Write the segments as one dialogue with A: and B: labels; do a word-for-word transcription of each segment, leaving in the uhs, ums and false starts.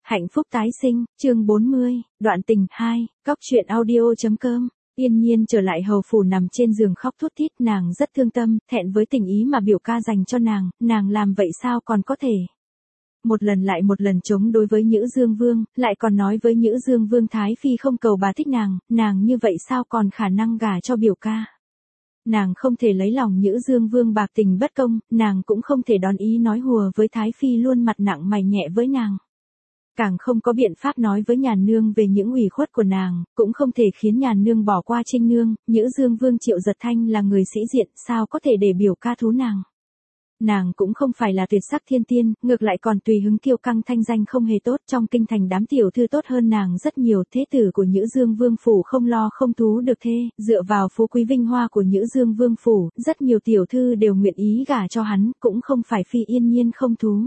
A: Hạnh phúc tái sinh, chương bốn mươi, đoạn tình hai, Cóc truyện audio.com. Yên Nhiên trở lại hầu phủ nằm trên giường khóc thút thít, nàng rất thương tâm, thẹn với tình ý mà biểu ca dành cho nàng, nàng làm vậy sao còn có thể. Một lần lại một lần chống đối với Nhữ Dương Vương, lại còn nói với Nhữ Dương Vương Thái Phi không cầu bà thích nàng, nàng như vậy sao còn khả năng gả cho biểu ca. Nàng không thể lấy lòng Nhữ Dương Vương bạc tình bất công, nàng cũng không thể đón ý nói hùa với Thái Phi luôn mặt nặng mày nhẹ với nàng. Càng không có biện pháp nói với nhà nương về những ủy khuất của nàng, cũng không thể khiến nhà nương bỏ qua Trinh nương. Nhữ Dương Vương Triệu Giật Thanh là người sĩ diện, sao có thể để biểu ca thú nàng. Nàng cũng không phải là tuyệt sắc thiên tiên, ngược lại còn tùy hứng kiêu căng, thanh danh không hề tốt, trong kinh thành đám tiểu thư tốt hơn nàng rất nhiều. Thế tử của Nhữ Dương Vương phủ không lo không thú được thê, dựa vào phú quý vinh hoa của Nhữ Dương Vương phủ, rất nhiều tiểu thư đều nguyện ý gả cho hắn, cũng không phải phi Yên Nhiên không thú.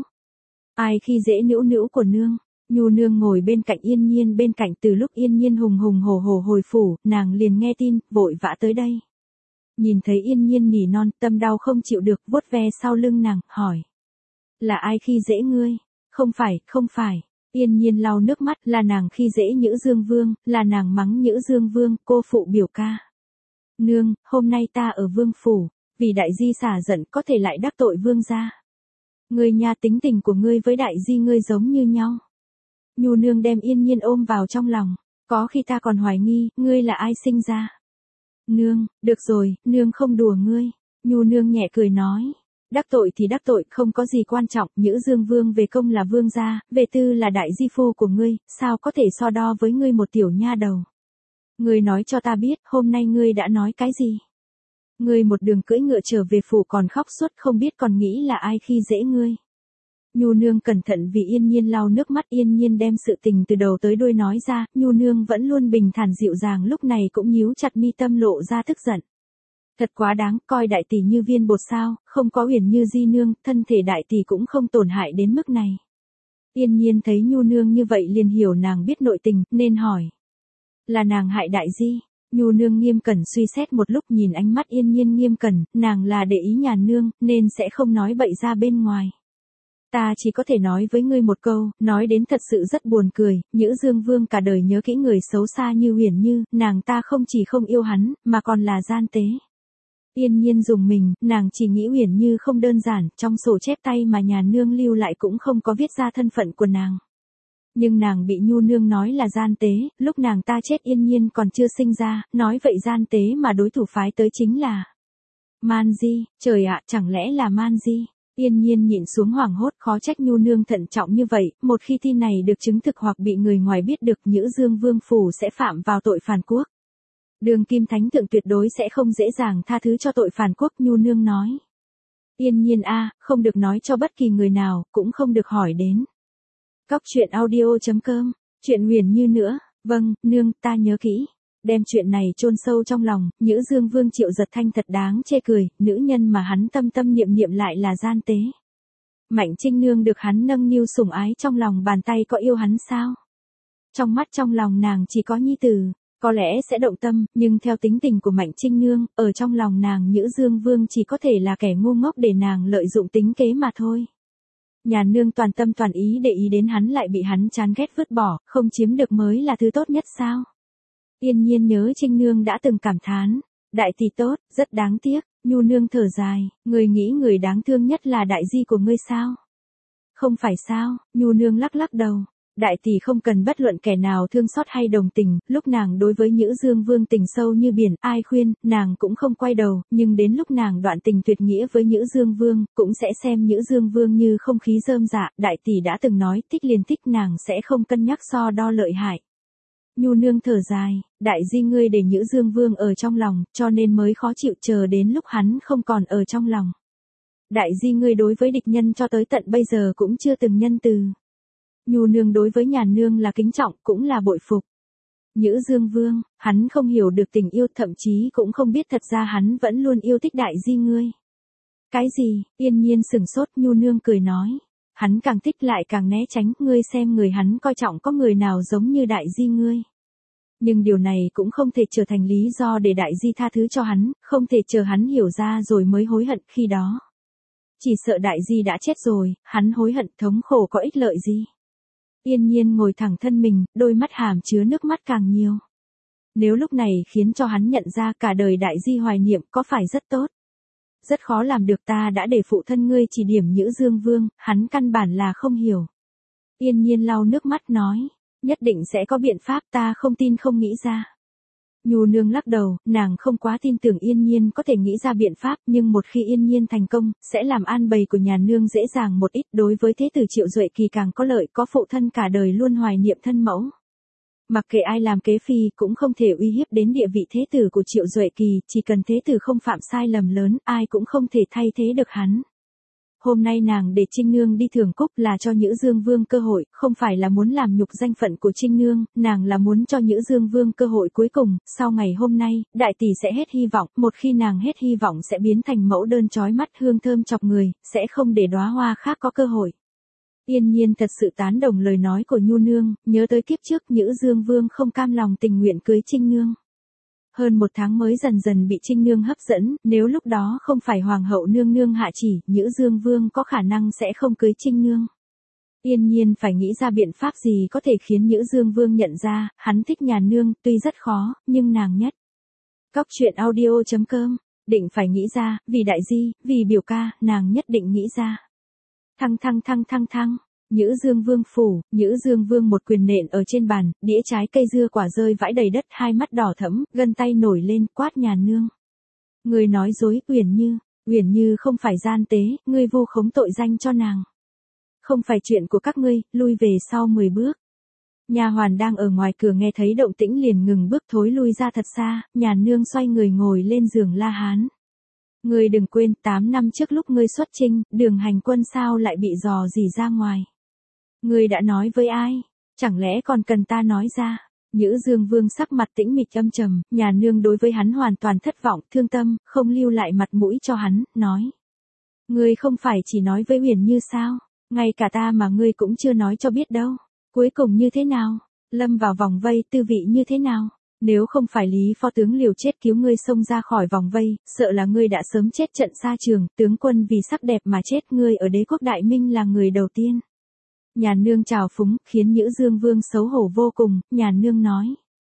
A: Ai khi dễ nữu nữu của nương. Nhu nương ngồi bên cạnh Yên Nhiên, bên cạnh từ lúc Yên Nhiên hùng hùng hổ hổ hồi phủ, nàng liền nghe tin, vội vã tới đây. Nhìn thấy Yên Nhiên nỉ non, tâm đau không chịu được, vuốt ve sau lưng nàng, hỏi. Là ai khi dễ ngươi? Không phải, không phải. Yên Nhiên lau nước mắt, là nàng khi dễ Nhữ Dương Vương, là nàng mắng Nhữ Dương Vương, cô phụ biểu ca. Nương, hôm nay ta ở vương phủ, vì đại di xả giận có thể lại đắc tội vương gia. Ngươi nha, tính tình của ngươi với đại di ngươi giống như nhau. Nhu nương đem Yên Nhiên ôm vào trong lòng, có khi ta còn hoài nghi, ngươi là ai sinh ra. Nương, được rồi, nương không đùa ngươi. Nhu nương nhẹ cười nói, đắc tội thì đắc tội, không có gì quan trọng. Nhữ Dương Vương về công là vương gia, về tư là đại di phu của ngươi, sao có thể so đo với ngươi một tiểu nha đầu. Ngươi nói cho ta biết, hôm nay ngươi đã nói cái gì. Ngươi một đường cưỡi ngựa trở về phủ còn khóc suốt, không biết còn nghĩ là ai khi dễ ngươi. Nhu nương cẩn thận vì Yên Nhiên lau nước mắt. Yên Nhiên đem sự tình từ đầu tới đuôi nói ra, Nhu nương vẫn luôn bình thản dịu dàng, lúc này cũng nhíu chặt mi tâm lộ ra tức giận. Thật quá đáng, coi đại tỷ như viên bột sao, không có Uyển Như di nương, thân thể đại tỷ cũng không tổn hại đến mức này. Yên Nhiên thấy Nhu nương như vậy liền hiểu nàng biết nội tình, nên hỏi. Là nàng hại đại di? Nhu nương nghiêm cẩn suy xét một lúc, nhìn ánh mắt Yên Nhiên nghiêm cẩn, nàng là để ý nhà nương, nên sẽ không nói bậy ra bên ngoài. Ta chỉ có thể nói với ngươi một câu, nói đến thật sự rất buồn cười. Nhữ Dương Vương cả đời nhớ kỹ người xấu xa như Uyển Như, nàng ta không chỉ không yêu hắn, mà còn là gian tế. Yên Nhiên dùng mình, nàng chỉ nghĩ Uyển Như không đơn giản, trong sổ chép tay mà nhà nương lưu lại cũng không có viết ra thân phận của nàng. Nhưng nàng bị Nhu nương nói là gian tế, lúc nàng ta chết Yên Nhiên còn chưa sinh ra, nói vậy gian tế mà đối thủ phái tới chính là Man Di. Trời ạ, chẳng lẽ là Man Di? Yên Nhiên nhịn xuống hoảng hốt, khó trách Nhu nương thận trọng như vậy, một khi tin này được chứng thực hoặc bị người ngoài biết được, Nhữ Dương Vương phủ sẽ phạm vào tội phản quốc. Đường kim thánh thượng tuyệt đối sẽ không dễ dàng tha thứ cho tội phản quốc. Nhu nương nói. Yên Nhiên a, không được nói cho bất kỳ người nào, cũng không được hỏi đến. Cóc truyện audio.com, chuyện Uyển Như nữa, vâng, nương, ta nhớ kỹ. Đem chuyện này chôn sâu trong lòng. Nhữ Dương Vương Triệu Giật Thanh thật đáng chê cười, nữ nhân mà hắn tâm tâm niệm niệm lại là gian tế. Mạnh Trinh nương được hắn nâng niu sủng ái trong lòng bàn tay, có yêu hắn sao? Trong mắt trong lòng nàng chỉ có nhi tử, có lẽ sẽ động tâm, nhưng theo tính tình của Mạnh Trinh nương, ở trong lòng nàng Nhữ Dương Vương chỉ có thể là kẻ ngu ngốc để nàng lợi dụng tính kế mà thôi. Nhà nương toàn tâm toàn ý để ý đến hắn lại bị hắn chán ghét vứt bỏ, không chiếm được mới là thứ tốt nhất sao? Yên Nhiên nhớ Trinh nương đã từng cảm thán, đại tỷ tốt, rất đáng tiếc. Nhu nương thở dài, người nghĩ người đáng thương nhất là đại di của ngươi sao? Không phải sao? Nhu nương lắc lắc đầu. Đại tỷ không cần bất luận kẻ nào thương xót hay đồng tình, lúc nàng đối với Nhữ Dương Vương tình sâu như biển, ai khuyên, nàng cũng không quay đầu, nhưng đến lúc nàng đoạn tình tuyệt nghĩa với Nhữ Dương Vương, cũng sẽ xem Nhữ Dương Vương như không khí rơm rạ. Đại tỷ đã từng nói, thích liền thích, nàng sẽ không cân nhắc so đo lợi hại. Nhu nương thở dài, đại di ngươi để Nhữ Dương Vương ở trong lòng, cho nên mới khó chịu, chờ đến lúc hắn không còn ở trong lòng. Đại di ngươi đối với địch nhân cho tới tận bây giờ cũng chưa từng nhân từ. Nhu nương đối với nhà nương là kính trọng, cũng là bội phục. Nhữ Dương Vương, hắn không hiểu được tình yêu, thậm chí cũng không biết thật ra hắn vẫn luôn yêu thích đại di ngươi. Cái gì? Yên Nhiên sửng sốt. Nhu nương cười nói. Hắn càng thích lại càng né tránh, ngươi xem người hắn coi trọng có người nào giống như đại di ngươi. Nhưng điều này cũng không thể trở thành lý do để đại di tha thứ cho hắn, không thể chờ hắn hiểu ra rồi mới hối hận khi đó. Chỉ sợ đại di đã chết rồi, hắn hối hận thống khổ có ích lợi gì. Yên Nhiên ngồi thẳng thân mình, đôi mắt hàm chứa nước mắt càng nhiều. Nếu lúc này khiến cho hắn nhận ra cả đời đại di hoài niệm có phải rất tốt. Rất khó làm được, ta đã để phụ thân ngươi chỉ điểm Nhữ Dương Vương, hắn căn bản là không hiểu. Yên Nhiên lau nước mắt nói, nhất định sẽ có biện pháp, ta không tin không nghĩ ra. Nhu nương lắc đầu, nàng không quá tin tưởng Yên Nhiên có thể nghĩ ra biện pháp, nhưng một khi Yên Nhiên thành công, sẽ làm an bày của nhà nương dễ dàng một ít, đối với thế tử Triệu Duệ Kỳ càng có lợi, có phụ thân cả đời luôn hoài niệm thân mẫu. Mặc kệ ai làm kế phi cũng không thể uy hiếp đến địa vị thế tử của Triệu Duệ Kỳ, chỉ cần thế tử không phạm sai lầm lớn, ai cũng không thể thay thế được hắn. Hôm nay nàng để Trinh Nương đi thưởng cúc là cho Nhữ Dương Vương cơ hội, không phải là muốn làm nhục danh phận của Trinh Nương, nàng là muốn cho Nhữ Dương Vương cơ hội cuối cùng, sau ngày hôm nay, đại tỷ sẽ hết hy vọng, một khi nàng hết hy vọng sẽ biến thành mẫu đơn chói mắt hương thơm chọc người, sẽ không để đóa hoa khác có cơ hội. Yên Nhiên thật sự tán đồng lời nói của Nhu Nương, nhớ tới kiếp trước Nhữ Dương Vương không cam lòng tình nguyện cưới Trinh Nương. Hơn một tháng mới dần dần bị Trinh Nương hấp dẫn, nếu lúc đó không phải Hoàng hậu nương nương hạ chỉ, Nhữ Dương Vương có khả năng sẽ không cưới Trinh Nương. Yên Nhiên phải nghĩ ra biện pháp gì có thể khiến Nhữ Dương Vương nhận ra, hắn thích nhà nương, tuy rất khó, nhưng nàng nhất. Cóc truyện audio chấm com, định phải nghĩ ra, vì đại di, vì biểu ca, nàng nhất định nghĩ ra. Thăng thăng thăng thăng thăng. Nhữ Dương Vương phủ, Nhữ Dương Vương một quyền nện ở trên bàn, đĩa trái cây dưa quả rơi vãi đầy đất, hai mắt đỏ thẫm, gân tay nổi lên, quát nhà nương. Người nói dối, Uyển Như, Uyển Như không phải gian tế, ngươi vu khống tội danh cho nàng. Không phải chuyện của các ngươi, lui về sau mười bước. Nhà hoàn đang ở ngoài cửa nghe thấy động tĩnh liền ngừng bước thối lui ra thật xa, nhà nương xoay người ngồi lên giường la hán. Ngươi đừng quên, tám năm trước lúc ngươi xuất chinh, Đường Hành Quân sao lại bị dò dỉ ra ngoài. Ngươi đã nói với ai? Chẳng lẽ còn cần ta nói ra? Nhữ Dương Vương sắc mặt tĩnh mịch âm trầm, nhà nương đối với hắn hoàn toàn thất vọng, thương tâm, không lưu lại mặt mũi cho hắn, nói. Ngươi không phải chỉ nói với Uyển Như sao? Ngay cả ta mà ngươi cũng chưa nói cho biết đâu. Cuối cùng như thế nào? Lâm vào vòng vây, tư vị như thế nào? Nếu không phải Lý Phó tướng liều chết cứu ngươi xông ra khỏi vòng vây, sợ là ngươi đã sớm chết trận xa trường, tướng quân vì sắc đẹp mà chết, ngươi ở đế quốc Đại Minh là người đầu tiên. Nhà nương trào phúng, khiến Nhữ Dương Vương xấu hổ vô cùng, nhà nương nói.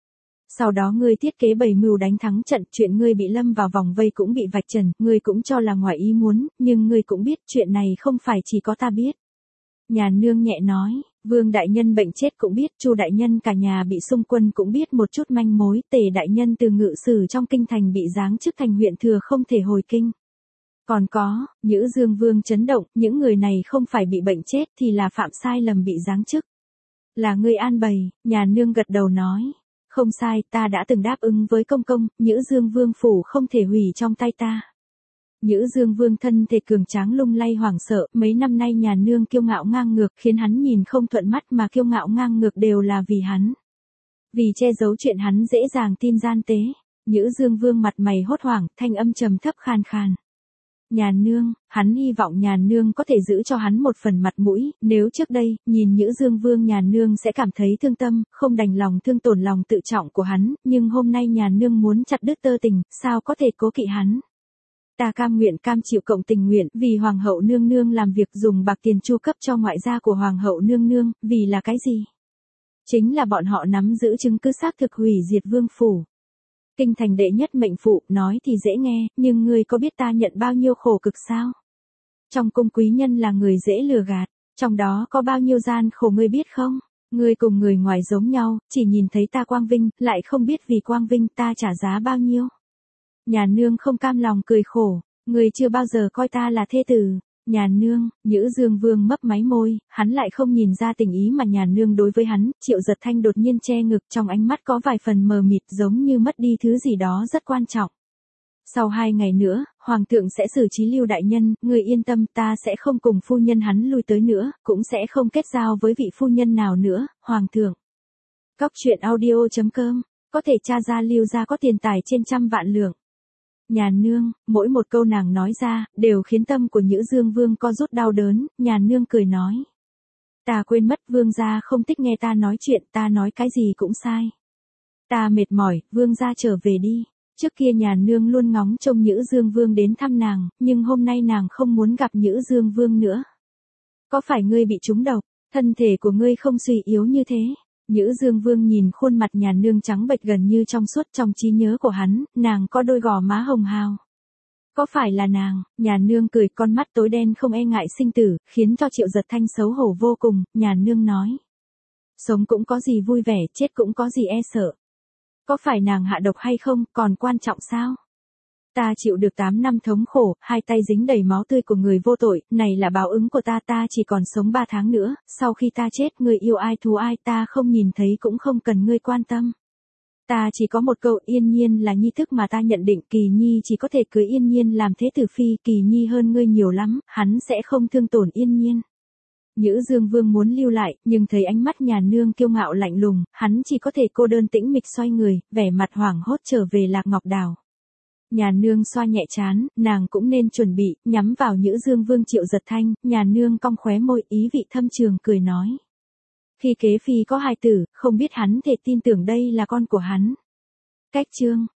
A: Sau đó ngươi thiết kế bày mưu đánh thắng trận, chuyện ngươi bị lâm vào vòng vây cũng bị vạch trần, ngươi cũng cho là ngoài ý muốn, nhưng ngươi cũng biết chuyện này không phải chỉ có ta biết. Nhà nương nhẹ nói, Vương đại nhân bệnh chết cũng biết, Chu đại nhân cả nhà bị xung quân cũng biết một chút manh mối, Tề đại nhân từ ngự sử trong kinh thành bị giáng chức thành huyện thừa không thể hồi kinh. Còn có, Nhữ Dương Vương chấn động, những người này không phải bị bệnh chết thì là phạm sai lầm bị giáng chức. Là ngươi an bày, nhà nương gật đầu nói. Không sai, ta đã từng đáp ứng với công công, Nhữ Dương Vương phủ không thể hủy trong tay ta. Nhữ Dương Vương thân thể cường tráng lung lay hoảng sợ, mấy năm nay nhà nương kiêu ngạo ngang ngược khiến hắn nhìn không thuận mắt mà kiêu ngạo ngang ngược đều là vì hắn. Vì che giấu chuyện hắn dễ dàng tin gian tế, Nhữ Dương Vương mặt mày hốt hoảng, thanh âm trầm thấp khan khan. Nhà nương, hắn hy vọng nhà nương có thể giữ cho hắn một phần mặt mũi, nếu trước đây, nhìn Nhữ Dương Vương nhà nương sẽ cảm thấy thương tâm, không đành lòng thương tổn lòng tự trọng của hắn, nhưng hôm nay nhà nương muốn chặt đứt tơ tình, sao có thể cố kỵ hắn. Ta cam nguyện cam chịu cộng tình nguyện, vì Hoàng hậu nương nương làm việc dùng bạc tiền chu cấp cho ngoại gia của Hoàng hậu nương nương, vì là cái gì? Chính là bọn họ nắm giữ chứng cứ xác thực hủy diệt vương phủ. Kinh thành đệ nhất mệnh phụ, nói thì dễ nghe, nhưng ngươi có biết ta nhận bao nhiêu khổ cực sao? Trong cung quý nhân là người dễ lừa gạt, trong đó có bao nhiêu gian khổ ngươi biết không? Ngươi cùng người ngoài giống nhau, chỉ nhìn thấy ta quang vinh, lại không biết vì quang vinh ta trả giá bao nhiêu. Nhà nương không cam lòng cười khổ, ngươi chưa bao giờ coi ta là thê tử. Nhà nương, Nhữ Dương Vương mấp máy môi, hắn lại không nhìn ra tình ý mà nhà nương đối với hắn, Triệu Giật Thanh đột nhiên che ngực, trong ánh mắt có vài phần mờ mịt giống như mất đi thứ gì đó rất quan trọng. Sau hai ngày nữa, Hoàng thượng sẽ xử trí Lưu đại nhân, người yên tâm, ta sẽ không cùng phu nhân hắn lui tới nữa, cũng sẽ không kết giao với vị phu nhân nào nữa, Hoàng thượng. Cóc truyện audio chấm com, có thể tra ra Lưu gia có tiền tài trên trăm vạn lượng. Nhà nương, mỗi một câu nàng nói ra, đều khiến tâm của Nhữ Dương Vương co rút đau đớn, nhà nương cười nói. Ta quên mất Vương gia không thích nghe ta nói chuyện, ta nói cái gì cũng sai. Ta mệt mỏi, Vương gia trở về đi. Trước kia nhà nương luôn ngóng trông Nhữ Dương Vương đến thăm nàng, nhưng hôm nay nàng không muốn gặp Nhữ Dương Vương nữa. Có phải ngươi bị trúng độc? Thân thể của ngươi không suy yếu như thế. Nhữ Dương Vương nhìn khuôn mặt nhà nương trắng bệch gần như trong suốt, trong trí nhớ của hắn, nàng có đôi gò má hồng hào. Có phải là nàng? Nhà nương cười, con mắt tối đen không e ngại sinh tử, khiến cho Triệu Giật Thanh xấu hổ vô cùng. Nhà nương nói, sống cũng có gì vui vẻ, chết cũng có gì e sợ. Có phải nàng hạ độc hay không, còn quan trọng sao? Ta chịu được tám năm thống khổ, hai tay dính đầy máu tươi của người vô tội, này là báo ứng của ta, ta chỉ còn sống ba tháng nữa, sau khi ta chết, ngươi yêu ai thú ai ta không nhìn thấy cũng không cần ngươi quan tâm. Ta chỉ có một câu, Yên Nhiên là nhi thức mà ta nhận định, Kỳ Nhi chỉ có thể cưới Yên Nhiên làm thế tử phi, Kỳ Nhi hơn ngươi nhiều lắm, hắn sẽ không thương tổn Yên Nhiên. Nhữ Dương Vương muốn lưu lại, nhưng thấy ánh mắt nhà nương kiêu ngạo lạnh lùng, hắn chỉ có thể cô đơn tĩnh mịch xoay người, vẻ mặt hoảng hốt trở về Lạc Ngọc Đào. Nhà nương xoa nhẹ trán, nàng cũng nên chuẩn bị, nhắm vào Nhữ Dương Vương Triệu Giật Thanh, nhà nương cong khóe môi, ý vị thâm trường cười nói. Khi kế phi có hài tử, không biết hắn thể tin tưởng đây là con của hắn. Cách chương